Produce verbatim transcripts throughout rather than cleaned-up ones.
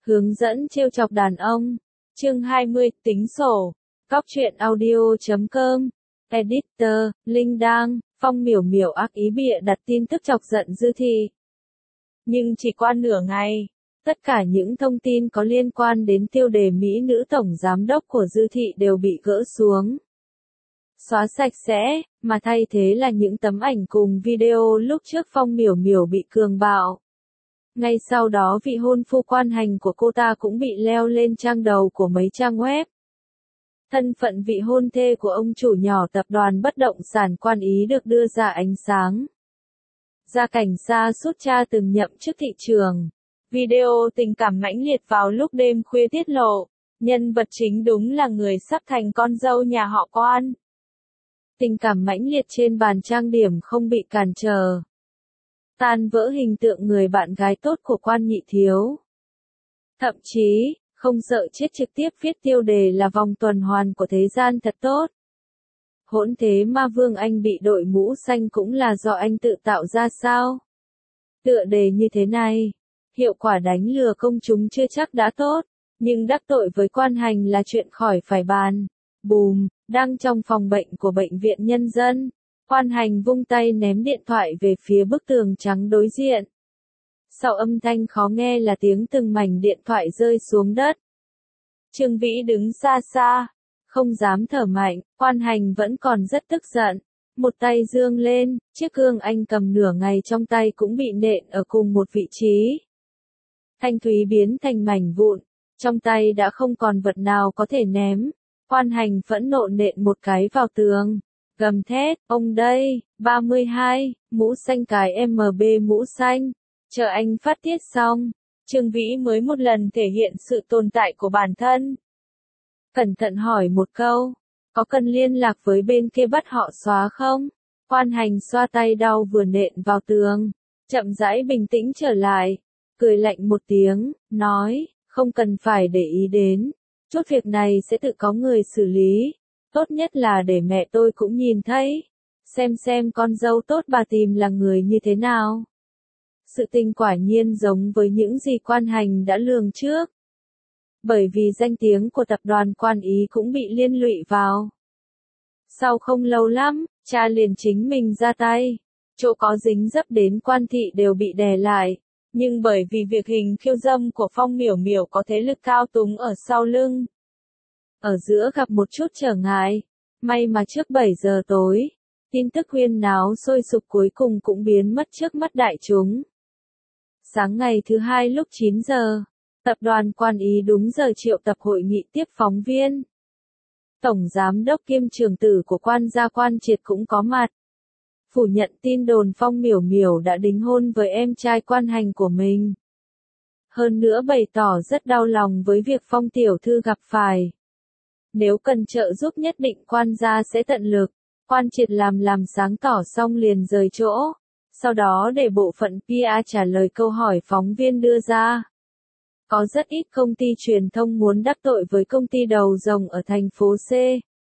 Hướng dẫn trêu chọc đàn ông. Chương hai mươi, tính sổ. Cóc truyện audio chấm com. Editor, Linh Đăng, Phong miểu miểu ác ý bịa đặt tin tức chọc giận Dư Thị. Nhưng chỉ qua nửa ngày, tất cả những thông tin có liên quan đến tiêu đề Mỹ nữ tổng giám đốc của Dư Thị đều bị gỡ xuống. Xóa sạch sẽ, mà thay thế là những tấm ảnh cùng video lúc trước Phong miểu miểu bị cường bạo. Ngay sau đó vị hôn phu quan hành của cô ta cũng bị leo lên trang đầu của mấy trang web. Thân phận vị hôn thê của ông chủ nhỏ tập đoàn bất động sản Quan Ý được đưa ra ánh sáng. Gia cảnh xa sút cha từng nhậm chức thị trường. Video tình cảm mãnh liệt vào lúc đêm khuya tiết lộ, nhân vật chính đúng là người sắp thành con dâu nhà họ Quan. Tình cảm mãnh liệt trên bàn trang điểm không bị cản trở. Tan vỡ hình tượng người bạn gái tốt của Quan Nhị Thiếu. Thậm chí, không sợ chết trực tiếp viết tiêu đề là vòng tuần hoàn của thế gian thật tốt. Hỗn thế ma Vương Anh bị đội mũ xanh cũng là do anh tự tạo ra sao? Tựa đề như thế này, hiệu quả đánh lừa công chúng chưa chắc đã tốt, nhưng đắc tội với Quan Hành là chuyện khỏi phải bàn. Bùm, đang trong phòng bệnh của Bệnh viện Nhân dân, Quan Hành vung tay ném điện thoại về phía bức tường trắng đối diện. Sau âm thanh khó nghe là tiếng từng mảnh điện thoại rơi xuống đất. Trương Vĩ đứng xa xa, không dám thở mạnh, Quan Hành vẫn còn rất tức giận. Một tay giương lên, chiếc gương anh cầm nửa ngày trong tay cũng bị nện ở cùng một vị trí. Thanh thúy biến thành mảnh vụn, trong tay đã không còn vật nào có thể ném. Quan Hành phẫn nộ nện một cái vào tường, gầm thét, ông đây, ba mươi hai, mũ xanh cái em bê mũ xanh. Chờ anh phát tiết xong, Trương Vĩ mới một lần thể hiện sự tồn tại của bản thân. Cẩn thận hỏi một câu, có cần liên lạc với bên kia bắt họ xóa không? Quan Hành xoa tay đau vừa nện vào tường, chậm rãi bình tĩnh trở lại, cười lạnh một tiếng, nói, không cần phải để ý đến, chút việc này sẽ tự có người xử lý, tốt nhất là để mẹ tôi cũng nhìn thấy, xem xem con dâu tốt bà tìm là người như thế nào. Sự tình quả nhiên giống với những gì Quan Hành đã lường trước. Bởi vì danh tiếng của tập đoàn Quan Ý cũng bị liên lụy vào. Sau không lâu lắm, cha liền chính mình ra tay. Chỗ có dính dấp đến Quan Thị đều bị đè lại. Nhưng bởi vì việc hình khiêu dâm của Phong miểu miểu có thế lực cao túng ở sau lưng. Ở giữa gặp một chút trở ngại. May mà trước bảy giờ tối, tin tức huyên náo sôi sục cuối cùng cũng biến mất trước mắt đại chúng. Sáng ngày thứ hai lúc chín giờ, tập đoàn Quan Ý đúng giờ triệu tập hội nghị tiếp phóng viên. Tổng giám đốc kiêm trưởng tử của Quan gia Quan Triệt cũng có mặt. Phủ nhận tin đồn Phong miểu miểu đã đính hôn với em trai Quan Hành của mình. Hơn nữa bày tỏ rất đau lòng với việc Phong tiểu thư gặp phải. Nếu cần trợ giúp nhất định Quan gia sẽ tận lực. Quan Triệt làm làm sáng tỏ xong liền rời chỗ. Sau đó để bộ phận pê e trả lời câu hỏi phóng viên đưa ra. Có rất ít công ty truyền thông muốn đắc tội với công ty đầu rồng ở thành phố C.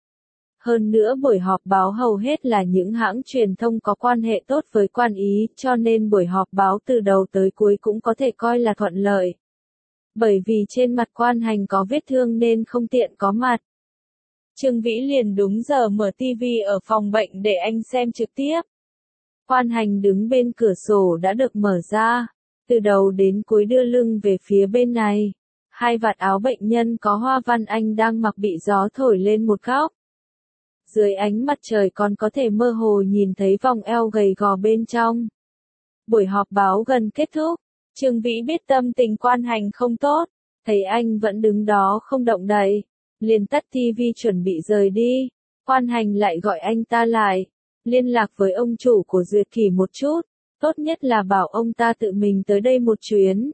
Hơn nữa buổi họp báo hầu hết là những hãng truyền thông có quan hệ tốt với Quan Ý, cho nên buổi họp báo từ đầu tới cuối cũng có thể coi là thuận lợi. Bởi vì trên mặt Quan Hành có vết thương nên không tiện có mặt. Trương Vĩ liền đúng giờ mở ti vi ở phòng bệnh để anh xem trực tiếp. Quan Hành đứng bên cửa sổ đã được mở ra, từ đầu đến cuối đưa lưng về phía bên này. Hai vạt áo bệnh nhân có hoa văn anh đang mặc bị gió thổi lên một góc. Dưới ánh mặt trời còn có thể mơ hồ nhìn thấy vòng eo gầy gò bên trong. Buổi họp báo gần kết thúc, Trương Vĩ biết tâm tình Quan Hành không tốt, thấy anh vẫn đứng đó không động đậy, liền tắt ti vi chuẩn bị rời đi. Quan Hành lại gọi anh ta lại. Liên lạc với ông chủ của Duyệt Kỳ một chút, tốt nhất là bảo ông ta tự mình tới đây một chuyến.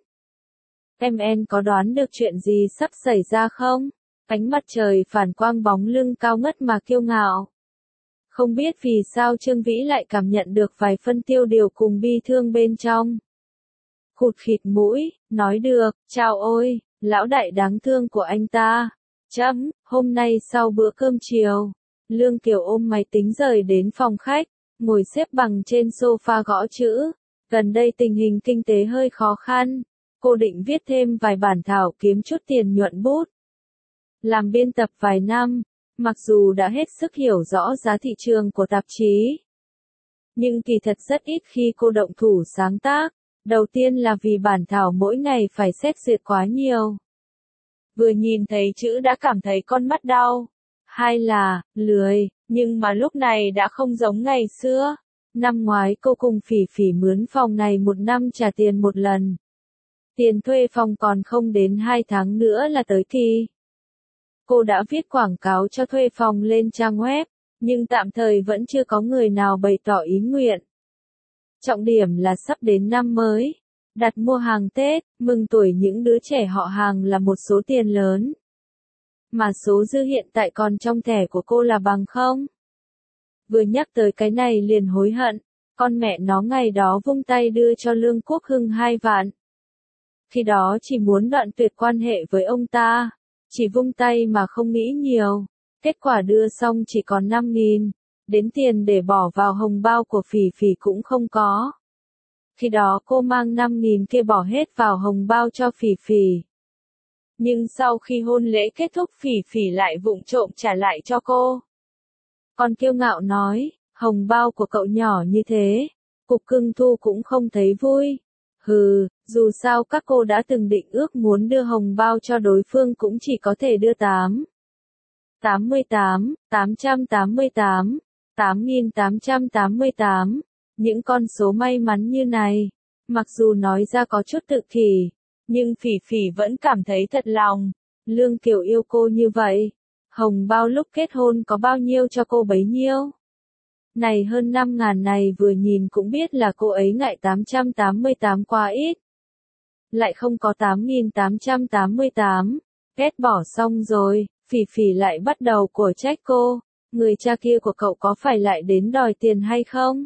Em en có đoán được chuyện gì sắp xảy ra không? Ánh mặt trời phản quang bóng lưng cao ngất mà kiêu ngạo. Không biết vì sao Trương Vĩ lại cảm nhận được vài phân tiêu điều cùng bi thương bên trong. Khụt khịt mũi, nói được, chào ôi, lão đại đáng thương của anh ta. Chấm, hôm nay sau bữa cơm chiều. Lương Kiều ôm máy tính rời đến phòng khách, ngồi xếp bằng trên sofa gõ chữ. Gần đây tình hình kinh tế hơi khó khăn, cô định viết thêm vài bản thảo kiếm chút tiền nhuận bút. Làm biên tập vài năm, mặc dù đã hết sức hiểu rõ giá thị trường của tạp chí, nhưng kỳ thật rất ít khi cô động thủ sáng tác. Đầu tiên là vì bản thảo mỗi ngày phải xét duyệt quá nhiều. Vừa nhìn thấy chữ đã cảm thấy con mắt đau. Hai là, lười, nhưng mà lúc này đã không giống ngày xưa. Năm ngoái cô cùng Phỉ Phỉ mướn phòng này một năm trả tiền một lần. Tiền thuê phòng còn không đến hai tháng nữa là tới kỳ. Cô đã viết quảng cáo cho thuê phòng lên trang web, nhưng tạm thời vẫn chưa có người nào bày tỏ ý nguyện. Trọng điểm là sắp đến năm mới, đặt mua hàng Tết, mừng tuổi những đứa trẻ họ hàng là một số tiền lớn. Mà số dư hiện tại còn trong thẻ của cô là bằng không. Vừa nhắc tới cái này liền hối hận, con mẹ nó ngày đó vung tay đưa cho Lương Quốc Hưng hai vạn. Khi đó chỉ muốn đoạn tuyệt quan hệ với ông ta, chỉ vung tay mà không nghĩ nhiều, kết quả đưa xong chỉ còn năm nghìn, đến tiền để bỏ vào hồng bao của Phỉ Phỉ cũng không có. Khi đó cô mang năm nghìn kia bỏ hết vào hồng bao cho Phỉ Phỉ. Nhưng sau khi hôn lễ kết thúc Phỉ Phỉ lại vụng trộm trả lại cho cô. Còn kiêu ngạo nói, hồng bao của cậu nhỏ như thế, Cục Cưng thu cũng không thấy vui. Hừ, dù sao các cô đã từng định ước muốn đưa hồng bao cho đối phương cũng chỉ có thể đưa tám. tám mươi tám, tám trăm tám mươi tám, tám nghìn tám trăm tám mươi tám. Những con số may mắn như này, mặc dù nói ra có chút tự kỷ, nhưng Phỉ Phỉ vẫn cảm thấy thật lòng. Lương Kiều yêu cô như vậy, hồng bao lúc kết hôn có bao nhiêu cho cô bấy nhiêu. Này hơn năm ngàn này vừa nhìn cũng biết là cô ấy ngại tám trăm tám mươi tám quá ít. Lại không có tám nghìn tám trăm tám mươi tám, ghét bỏ xong rồi, Phỉ Phỉ lại bắt đầu của trách cô, người cha kia của cậu có phải lại đến đòi tiền hay không?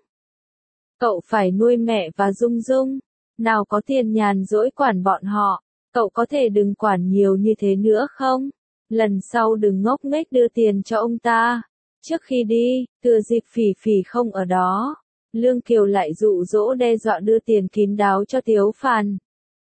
Cậu phải nuôi mẹ và Dung Dung, nào có tiền nhàn rỗi quản bọn họ, cậu có thể đừng quản nhiều như thế nữa không? Lần sau đừng ngốc nghếch đưa tiền cho ông ta. Trước khi đi, thừa dịp Phỉ Phỉ không ở đó, Lương Kiều lại dụ dỗ đe dọa đưa tiền kín đáo cho Tiếu Phàn.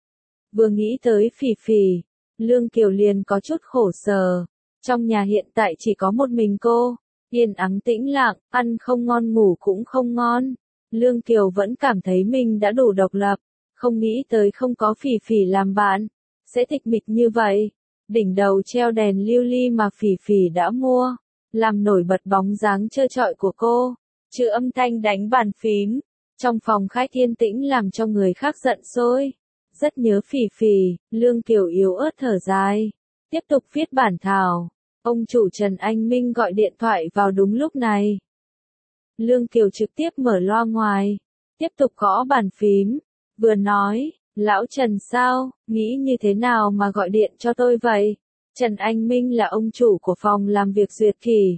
Vừa nghĩ tới Phỉ Phỉ, Lương Kiều liền có chút khổ sở. Trong nhà hiện tại chỉ có một mình cô, yên ắng tĩnh lặng, ăn không ngon ngủ cũng không ngon. Lương Kiều vẫn cảm thấy mình đã đủ độc lập, không nghĩ tới không có Phỉ Phỉ làm bạn, sẽ tịch mịch như vậy. Đỉnh đầu treo đèn lưu ly mà Phỉ Phỉ đã mua, làm nổi bật bóng dáng trơ trọi của cô, trừ âm thanh đánh bàn phím. Trong phòng khách yên tĩnh làm cho người khác giận sôi. Rất nhớ Phỉ Phỉ, Lương Kiều yếu ớt thở dài, tiếp tục viết bản thảo. Ông chủ Trần Anh Minh gọi điện thoại vào đúng lúc này. Lương Kiều trực tiếp mở loa ngoài, tiếp tục gõ bàn phím, vừa nói, lão Trần sao, nghĩ như thế nào mà gọi điện cho tôi vậy? Trần Anh Minh là ông chủ của phòng làm việc duyệt kỳ.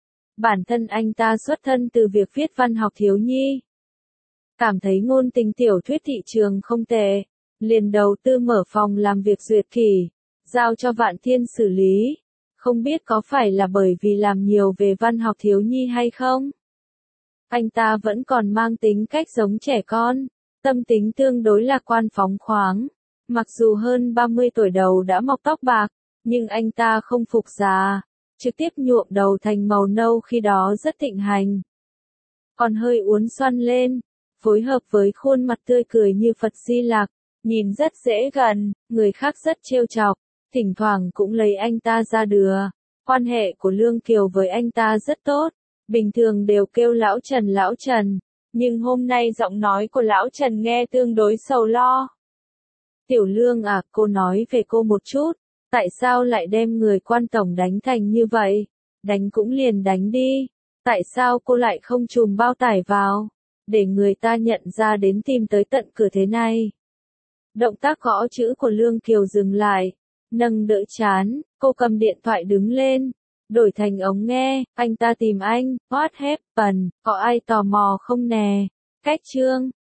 Bản thân anh ta xuất thân từ việc viết văn học thiếu nhi. Cảm thấy ngôn tình tiểu thuyết thị trường không tệ, liền đầu tư mở phòng làm việc duyệt kỳ, giao cho Vạn Thiên xử lý. Không biết có phải là bởi vì làm nhiều về văn học thiếu nhi hay không? Anh ta vẫn còn mang tính cách giống trẻ con, tâm tính tương đối lạc quan phóng khoáng. Mặc dù hơn ba mươi tuổi đầu đã mọc tóc bạc, nhưng anh ta không phục già, trực tiếp nhuộm đầu thành màu nâu khi đó rất thịnh hành. Còn hơi uốn xoăn lên, phối hợp với khuôn mặt tươi cười như Phật Di Lặc, nhìn rất dễ gần, người khác rất trêu chọc, thỉnh thoảng cũng lấy anh ta ra đùa. Quan hệ của Lương Kiều với anh ta rất tốt, bình thường đều kêu lão Trần lão Trần, nhưng hôm nay giọng nói của lão Trần nghe tương đối sầu lo. Tiểu Lương à, cô nói về cô một chút, tại sao lại đem người quan tổng đánh thành như vậy? Đánh cũng liền đánh đi, tại sao cô lại không chùm bao tải vào, để người ta nhận ra đến tìm tới tận cửa thế này? Động tác gõ chữ của Lương Kiều dừng lại, nâng đỡ chán, cô cầm điện thoại đứng lên, đổi thành ống nghe, anh ta tìm anh, what happened, có ai tò mò không nè? Cách chương